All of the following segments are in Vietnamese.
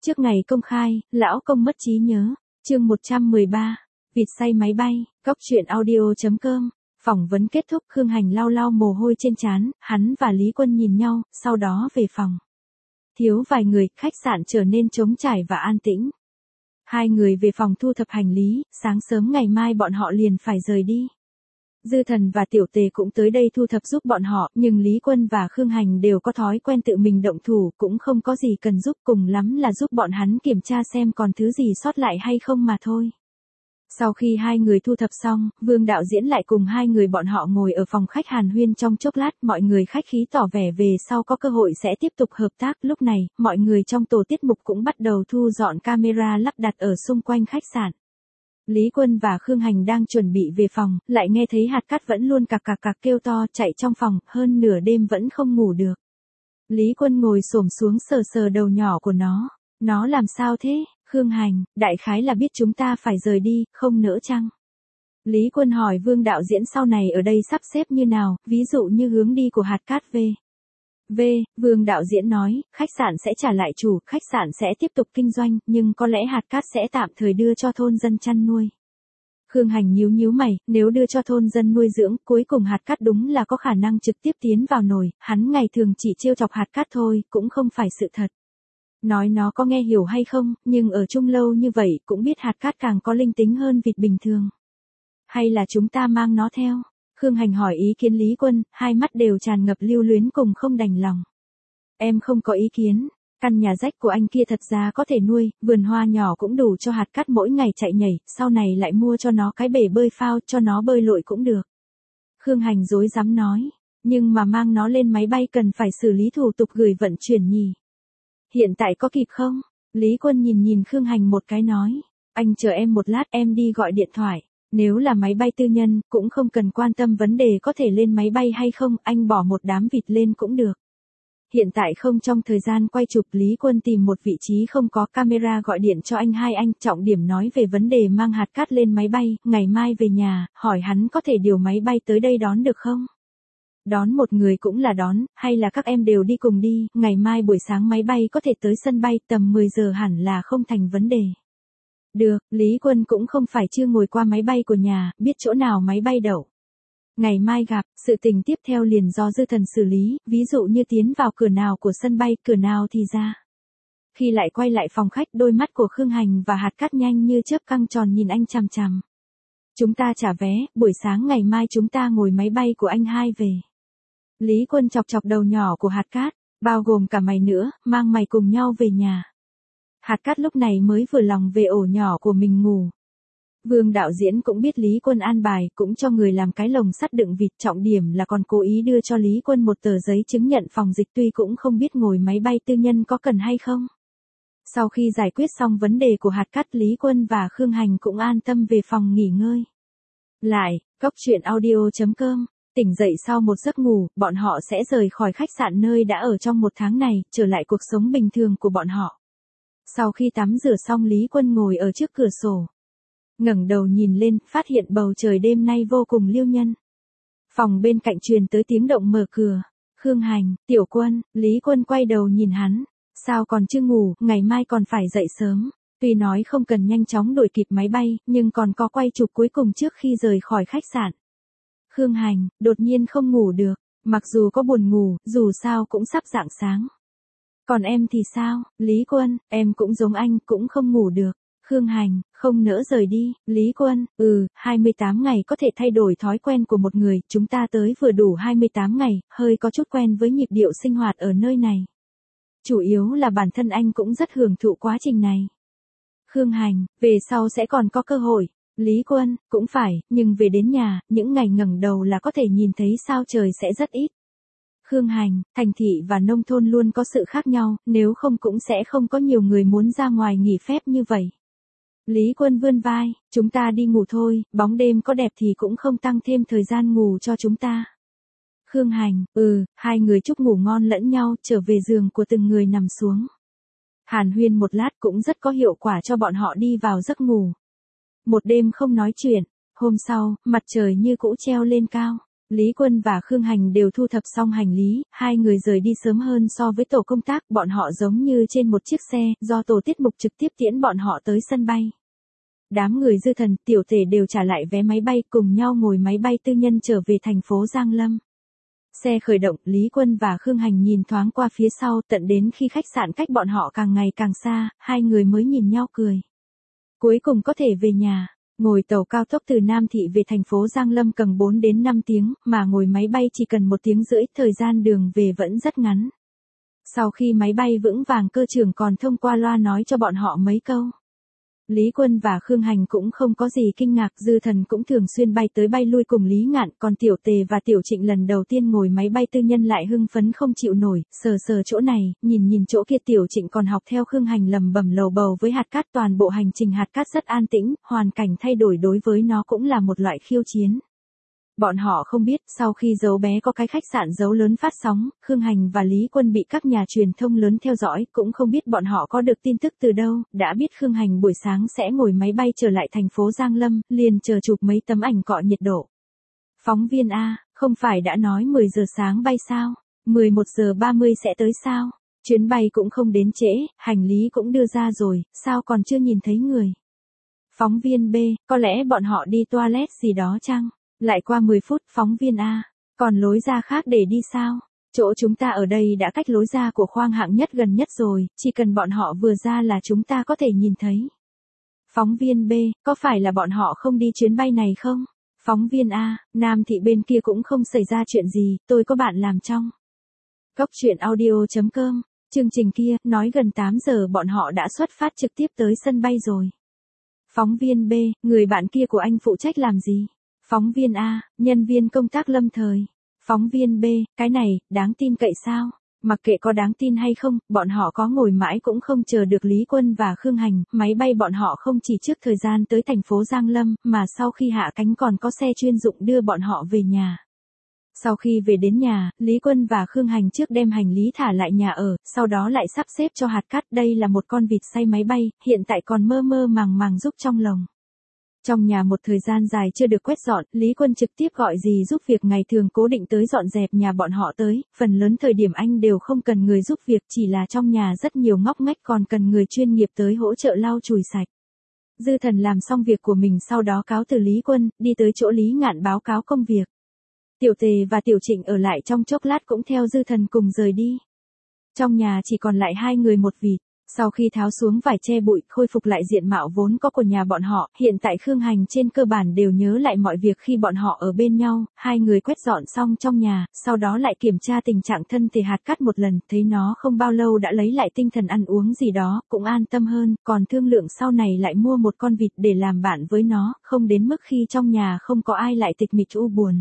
Trước ngày công khai, lão công mất trí nhớ. Chương 113. Vịt say máy bay. Góc truyện audio.com. Phỏng vấn kết thúc, Khương Hành lau lau mồ hôi trên trán, hắn và Lý Quân nhìn nhau, sau đó về phòng. Thiếu vài người, khách sạn trở nên trống trải và an tĩnh. Hai người về phòng thu thập hành lý, sáng sớm ngày mai bọn họ liền phải rời đi. Dư Thần và Tiểu Tề cũng tới đây thu thập giúp bọn họ, nhưng Lý Quân và Khương Hành đều có thói quen tự mình động thủ, cũng không có gì cần giúp, cùng lắm là giúp bọn hắn kiểm tra xem còn thứ gì sót lại hay không mà thôi. Sau khi hai người thu thập xong, Vương đạo diễn lại cùng hai người bọn họ ngồi ở phòng khách hàn huyên trong chốc lát, mọi người khách khí tỏ vẻ về sau có cơ hội sẽ tiếp tục hợp tác. Lúc này, mọi người trong tổ tiết mục cũng bắt đầu thu dọn camera lắp đặt ở xung quanh khách sạn. Lý Quân và Khương Hành đang chuẩn bị về phòng, lại nghe thấy hạt cát vẫn luôn cạc cạc cạc kêu to chạy trong phòng, hơn nửa đêm vẫn không ngủ được. Lý Quân ngồi xổm xuống sờ sờ đầu nhỏ của nó làm sao thế? Khương Hành, đại khái là biết chúng ta phải rời đi, không nỡ chăng? Lý Quân hỏi Vương đạo diễn sau này ở đây sắp xếp như nào, ví dụ như hướng đi của hạt cát Vương đạo diễn nói, khách sạn sẽ trả lại chủ, khách sạn sẽ tiếp tục kinh doanh, nhưng có lẽ hạt cát sẽ tạm thời đưa cho thôn dân chăn nuôi. Khương Hành nhíu mày, nếu đưa cho thôn dân nuôi dưỡng, cuối cùng hạt cát đúng là có khả năng trực tiếp tiến vào nồi, hắn ngày thường chỉ trêu chọc hạt cát thôi, cũng không phải sự thật. Nói nó có nghe hiểu hay không, nhưng ở chung lâu như vậy cũng biết hạt cát càng có linh tính hơn vịt bình thường. Hay là chúng ta mang nó theo? Khương Hành hỏi ý kiến Lý Quân, hai mắt đều tràn ngập lưu luyến cùng không đành lòng. Em không có ý kiến, căn nhà rách của anh kia thật ra có thể nuôi, vườn hoa nhỏ cũng đủ cho hạt cát mỗi ngày chạy nhảy, sau này lại mua cho nó cái bể bơi phao, cho nó bơi lội cũng được. Khương Hành dối dám nói, nhưng mà mang nó lên máy bay cần phải xử lý thủ tục gửi vận chuyển nhỉ. Hiện tại có kịp không? Lý Quân nhìn Khương Hành một cái nói, anh chờ em một lát, em đi gọi điện thoại. Nếu là máy bay tư nhân, cũng không cần quan tâm vấn đề có thể lên máy bay hay không, anh bỏ một đám vịt lên cũng được. Hiện tại không, trong thời gian quay chụp, Lý Quân tìm một vị trí không có camera gọi điện cho anh, trọng điểm nói về vấn đề mang hạt cát lên máy bay, ngày mai về nhà, hỏi hắn có thể điều máy bay tới đây đón được không? Đón một người cũng là đón, hay là các em đều đi cùng đi, ngày mai buổi sáng máy bay có thể tới sân bay, tầm 10 giờ hẳn là không thành vấn đề. Được, Lý Quân cũng không phải chưa ngồi qua máy bay của nhà, biết chỗ nào máy bay đậu. Ngày mai gặp, sự tình tiếp theo liền do Dư Thần xử lý, ví dụ như tiến vào cửa nào của sân bay, cửa nào thì ra. Khi lại quay lại phòng khách, đôi mắt của Khương Hành và hạt cát nhanh như chớp căng tròn nhìn anh chằm chằm. Chúng ta trả vé, buổi sáng ngày mai chúng ta ngồi máy bay của anh hai về. Lý Quân chọc chọc đầu nhỏ của hạt cát, bao gồm cả mày nữa, mang mày cùng nhau về nhà. Hạt cát lúc này mới vừa lòng về ổ nhỏ của mình ngủ. Vương đạo diễn cũng biết Lý Quân an bài, cũng cho người làm cái lồng sắt đựng vịt, trọng điểm là còn cố ý đưa cho Lý Quân một tờ giấy chứng nhận phòng dịch, tuy cũng không biết ngồi máy bay tư nhân có cần hay không. Sau khi giải quyết xong vấn đề của hạt cát, Lý Quân và Khương Hành cũng an tâm về phòng nghỉ ngơi. Lại, góc truyện audio.com. Tỉnh dậy sau một giấc ngủ, bọn họ sẽ rời khỏi khách sạn nơi đã ở trong một tháng này, trở lại cuộc sống bình thường của bọn họ. Sau khi tắm rửa xong, Lý Quân ngồi ở trước cửa sổ. Ngẩng đầu nhìn lên, phát hiện bầu trời đêm nay vô cùng liêu nhân. Phòng bên cạnh truyền tới tiếng động mở cửa. Khương Hành, Tiểu Quân, Lý Quân quay đầu nhìn hắn. Sao còn chưa ngủ, ngày mai còn phải dậy sớm. Tuy nói không cần nhanh chóng đuổi kịp máy bay, nhưng còn có quay chụp cuối cùng trước khi rời khỏi khách sạn. Khương Hành, đột nhiên không ngủ được, mặc dù có buồn ngủ, dù sao cũng sắp rạng sáng. Còn em thì sao? Lý Quân, em cũng giống anh, cũng không ngủ được. Khương Hành, không nỡ rời đi. Lý Quân, 28 ngày có thể thay đổi thói quen của một người, chúng ta tới vừa đủ 28 ngày, hơi có chút quen với nhịp điệu sinh hoạt ở nơi này. Chủ yếu là bản thân anh cũng rất hưởng thụ quá trình này. Khương Hành, về sau sẽ còn có cơ hội. Lý Quân, cũng phải, nhưng về đến nhà, những ngày ngẩng đầu là có thể nhìn thấy sao trời sẽ rất ít. Khương Hành, thành thị và nông thôn luôn có sự khác nhau, nếu không cũng sẽ không có nhiều người muốn ra ngoài nghỉ phép như vậy. Lý Quân vươn vai, chúng ta đi ngủ thôi, bóng đêm có đẹp thì cũng không tăng thêm thời gian ngủ cho chúng ta. Khương Hành, hai người chúc ngủ ngon lẫn nhau, trở về giường của từng người nằm xuống. Hàn huyên một lát cũng rất có hiệu quả cho bọn họ đi vào giấc ngủ. Một đêm không nói chuyện, hôm sau, mặt trời như cũ treo lên cao. Lý Quân và Khương Hành đều thu thập xong hành lý, hai người rời đi sớm hơn so với tổ công tác, bọn họ giống như trên một chiếc xe, do tổ tiết mục trực tiếp tiễn bọn họ tới sân bay. Đám người Dư Thần, Tiểu Tề đều trả lại vé máy bay cùng nhau ngồi máy bay tư nhân trở về thành phố Giang Lâm. Xe khởi động, Lý Quân và Khương Hành nhìn thoáng qua phía sau, tận đến khi khách sạn cách bọn họ càng ngày càng xa, hai người mới nhìn nhau cười. Cuối cùng có thể về nhà. Ngồi tàu cao tốc từ Nam Thị về thành phố Giang Lâm cần 4 đến 5 tiếng, mà ngồi máy bay chỉ cần 1 tiếng rưỡi, thời gian đường về vẫn rất ngắn. Sau khi máy bay vững vàng, cơ trưởng còn thông qua loa nói cho bọn họ mấy câu. Lý Quân và Khương Hành cũng không có gì kinh ngạc, Dư Thần cũng thường xuyên bay tới bay lui cùng Lý Ngạn, còn Tiểu Tề và Tiểu Trịnh lần đầu tiên ngồi máy bay tư nhân lại hưng phấn không chịu nổi, sờ sờ chỗ này, nhìn chỗ kia. Tiểu Trịnh còn học theo Khương Hành lầm bầm lầu bầu với hạt cát, toàn bộ hành trình hạt cát rất an tĩnh, hoàn cảnh thay đổi đối với nó cũng là một loại khiêu chiến. Bọn họ không biết, sau khi Dấu Bé có cái khách sạn Dấu Lớn phát sóng, Khương Hành và Lý Quân bị các nhà truyền thông lớn theo dõi, cũng không biết bọn họ có được tin tức từ đâu, đã biết Khương Hành buổi sáng sẽ ngồi máy bay trở lại thành phố Giang Lâm, liền chờ chụp mấy tấm ảnh cọ nhiệt độ. Phóng viên A, không phải đã nói 10 giờ sáng bay sao? 11 giờ 30 sẽ tới sao? Chuyến bay cũng không đến trễ, hành lý cũng đưa ra rồi, sao còn chưa nhìn thấy người? Phóng viên B, có lẽ bọn họ đi toilet gì đó chăng? Lại qua 10 phút, phóng viên A, còn lối ra khác để đi sao? Chỗ chúng ta ở đây đã cách lối ra của khoang hạng nhất gần nhất rồi, chỉ cần bọn họ vừa ra là chúng ta có thể nhìn thấy. Phóng viên B, có phải là bọn họ không đi chuyến bay này không? Phóng viên A, Nam Thị bên kia cũng không xảy ra chuyện gì, tôi có bạn làm trong Góc Chuyện Audio.com, chương trình kia, nói gần 8 giờ bọn họ đã xuất phát trực tiếp tới sân bay rồi. Phóng viên B, người bạn kia của anh phụ trách làm gì? Phóng viên A, nhân viên công tác lâm thời. Phóng viên B, cái này, đáng tin cậy sao? Mặc kệ có đáng tin hay không, bọn họ có ngồi mãi cũng không chờ được Lý Quân và Khương Hành, máy bay bọn họ không chỉ trước thời gian tới thành phố Giang Lâm, mà sau khi hạ cánh còn có xe chuyên dụng đưa bọn họ về nhà. Sau khi về đến nhà, Lý Quân và Khương Hành trước đem hành lý thả lại nhà ở, sau đó lại sắp xếp cho hạt cát. Đây là một con vịt say máy bay, hiện tại còn mơ mơ màng màng giúp trong lồng. Trong nhà một thời gian dài chưa được quét dọn, Lý Quân trực tiếp gọi dì giúp việc ngày thường cố định tới dọn dẹp nhà bọn họ tới, phần lớn thời điểm anh đều không cần người giúp việc, chỉ là trong nhà rất nhiều ngóc ngách còn cần người chuyên nghiệp tới hỗ trợ lau chùi sạch. Dư Thần làm xong việc của mình sau đó cáo từ Lý Quân, đi tới chỗ Lý Ngạn báo cáo công việc. Tiểu Tề và Tiểu Trịnh ở lại trong chốc lát cũng theo Dư Thần cùng rời đi. Trong nhà chỉ còn lại hai người một vịt. Sau khi tháo xuống vải che bụi, khôi phục lại diện mạo vốn có của nhà bọn họ, hiện tại Khương Hành trên cơ bản đều nhớ lại mọi việc khi bọn họ ở bên nhau, hai người quét dọn xong trong nhà, sau đó lại kiểm tra tình trạng thân thể hạt cát một lần, thấy nó không bao lâu đã lấy lại tinh thần ăn uống gì đó, cũng an tâm hơn, còn thương lượng sau này lại mua một con vịt để làm bạn với nó, không đến mức khi trong nhà không có ai lại tịch mịch u buồn.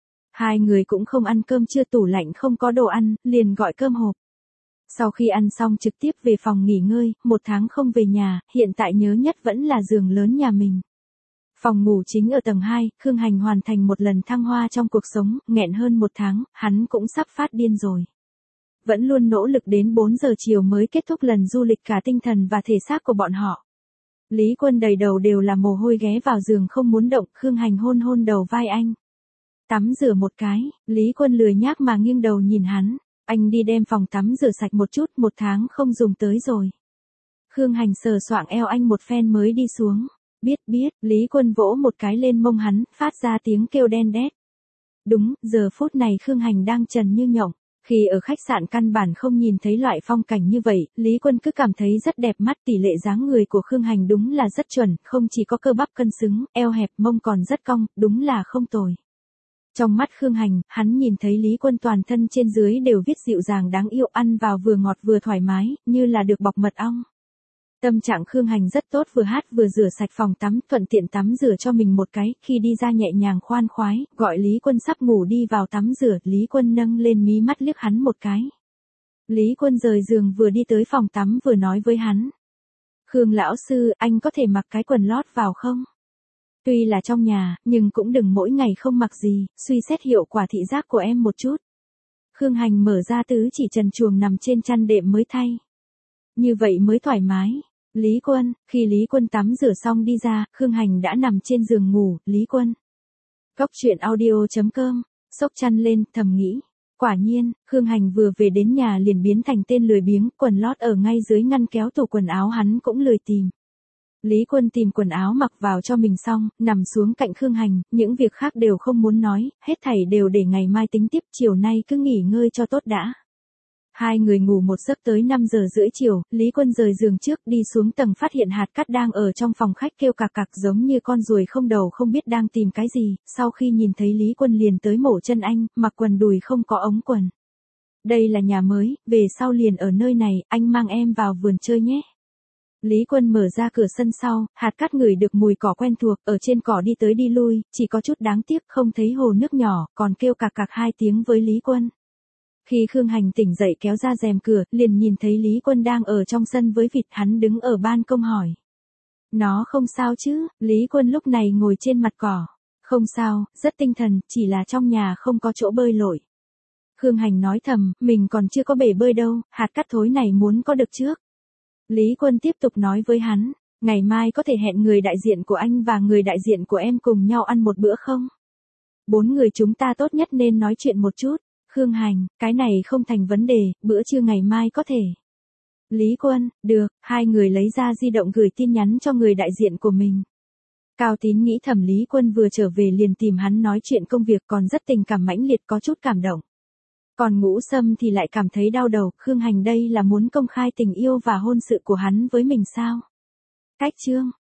Hai người cũng không ăn cơm trưa, tủ lạnh không có đồ ăn, liền gọi cơm hộp. Sau khi ăn xong trực tiếp về phòng nghỉ ngơi, 1 tháng không về nhà, hiện tại nhớ nhất vẫn là giường lớn nhà mình. Phòng ngủ chính ở tầng 2, Khương Hành hoàn thành một lần thăng hoa trong cuộc sống, nghẹn hơn 1 tháng, hắn cũng sắp phát điên rồi. Vẫn luôn nỗ lực đến 4 giờ chiều mới kết thúc lần du lịch cả tinh thần và thể xác của bọn họ. Lý Quân đầy đầu đều là mồ hôi ghé vào giường không muốn động, Khương Hành hôn hôn đầu vai anh. Tắm rửa một cái, Lý Quân lười nhác mà nghiêng đầu nhìn hắn. Anh đi đem phòng tắm rửa sạch một chút, 1 tháng không dùng tới rồi. Khương Hành sờ soạng eo anh một phen mới đi xuống. Biết, Lý Quân vỗ một cái lên mông hắn, phát ra tiếng kêu đen đét. Đúng, giờ phút này Khương Hành đang trần như nhộng. Khi ở khách sạn căn bản không nhìn thấy loại phong cảnh như vậy, Lý Quân cứ cảm thấy rất đẹp mắt. Tỷ lệ dáng người của Khương Hành đúng là rất chuẩn, không chỉ có cơ bắp cân xứng, eo hẹp, mông còn rất cong, đúng là không tồi. Trong mắt Khương Hành, hắn nhìn thấy Lý Quân toàn thân trên dưới đều viết dịu dàng đáng yêu, ăn vào vừa ngọt vừa thoải mái, như là được bọc mật ong. Tâm trạng Khương Hành rất tốt, vừa hát vừa rửa sạch phòng tắm, thuận tiện tắm rửa cho mình một cái, khi đi ra nhẹ nhàng khoan khoái, gọi Lý Quân sắp ngủ đi vào tắm rửa, Lý Quân nâng lên mí mắt liếc hắn một cái. Lý Quân rời giường vừa đi tới phòng tắm vừa nói với hắn. Khương lão sư, anh có thể mặc cái quần lót vào không? Tuy là trong nhà, nhưng cũng đừng mỗi ngày không mặc gì, suy xét hiệu quả thị giác của em một chút. Khương Hành mở ra tứ chỉ trần truồng nằm trên chăn đệm mới thay. Như vậy mới thoải mái. Lý Quân, khi Lý Quân tắm rửa xong đi ra, Khương Hành đã nằm trên giường ngủ. Lý Quân. Góc Chuyện Audio.com xốc chăn lên, thầm nghĩ. Quả nhiên, Khương Hành vừa về đến nhà liền biến thành tên lười biếng, quần lót ở ngay dưới ngăn kéo tủ quần áo hắn cũng lười tìm. Lý Quân tìm quần áo mặc vào cho mình xong, nằm xuống cạnh Khương Hành, những việc khác đều không muốn nói, hết thảy đều để ngày mai tính tiếp, chiều nay cứ nghỉ ngơi cho tốt đã. Hai người ngủ một giấc tới 5 giờ rưỡi chiều, Lý Quân rời giường trước đi xuống tầng phát hiện hạt cát đang ở trong phòng khách kêu cạc cạc giống như con ruồi không đầu không biết đang tìm cái gì, sau khi nhìn thấy Lý Quân liền tới mổ chân anh, mặc quần đùi không có ống quần. Đây là nhà mới, về sau liền ở nơi này, anh mang em vào vườn chơi nhé. Lý Quân mở ra cửa sân sau, hạt cát ngửi được mùi cỏ quen thuộc, ở trên cỏ đi tới đi lui, chỉ có chút đáng tiếc không thấy hồ nước nhỏ, còn kêu cạc cạc 2 tiếng với Lý Quân. Khi Khương Hành tỉnh dậy kéo ra rèm cửa, liền nhìn thấy Lý Quân đang ở trong sân với vịt, hắn đứng ở ban công hỏi. Nó không sao chứ? Lý Quân lúc này ngồi trên mặt cỏ. Không sao, rất tinh thần, chỉ là trong nhà không có chỗ bơi lội. Khương Hành nói thầm, mình còn chưa có bể bơi đâu, hạt cát thối này muốn có được trước. Lý Quân tiếp tục nói với hắn, ngày mai có thể hẹn người đại diện của anh và người đại diện của em cùng nhau ăn một bữa không? 4 người chúng ta tốt nhất nên nói chuyện một chút. Khương Hành, cái này không thành vấn đề, bữa trưa ngày mai có thể. Lý Quân, được, hai người lấy ra di động gửi tin nhắn cho người đại diện của mình. Cao Tín nghĩ thầm Lý Quân vừa trở về liền tìm hắn nói chuyện công việc còn rất tình cảm mãnh liệt có chút cảm động. Còn Ngũ Sâm thì lại cảm thấy đau đầu, Khương Hành đây là muốn công khai tình yêu và hôn sự của hắn với mình sao? Cách chương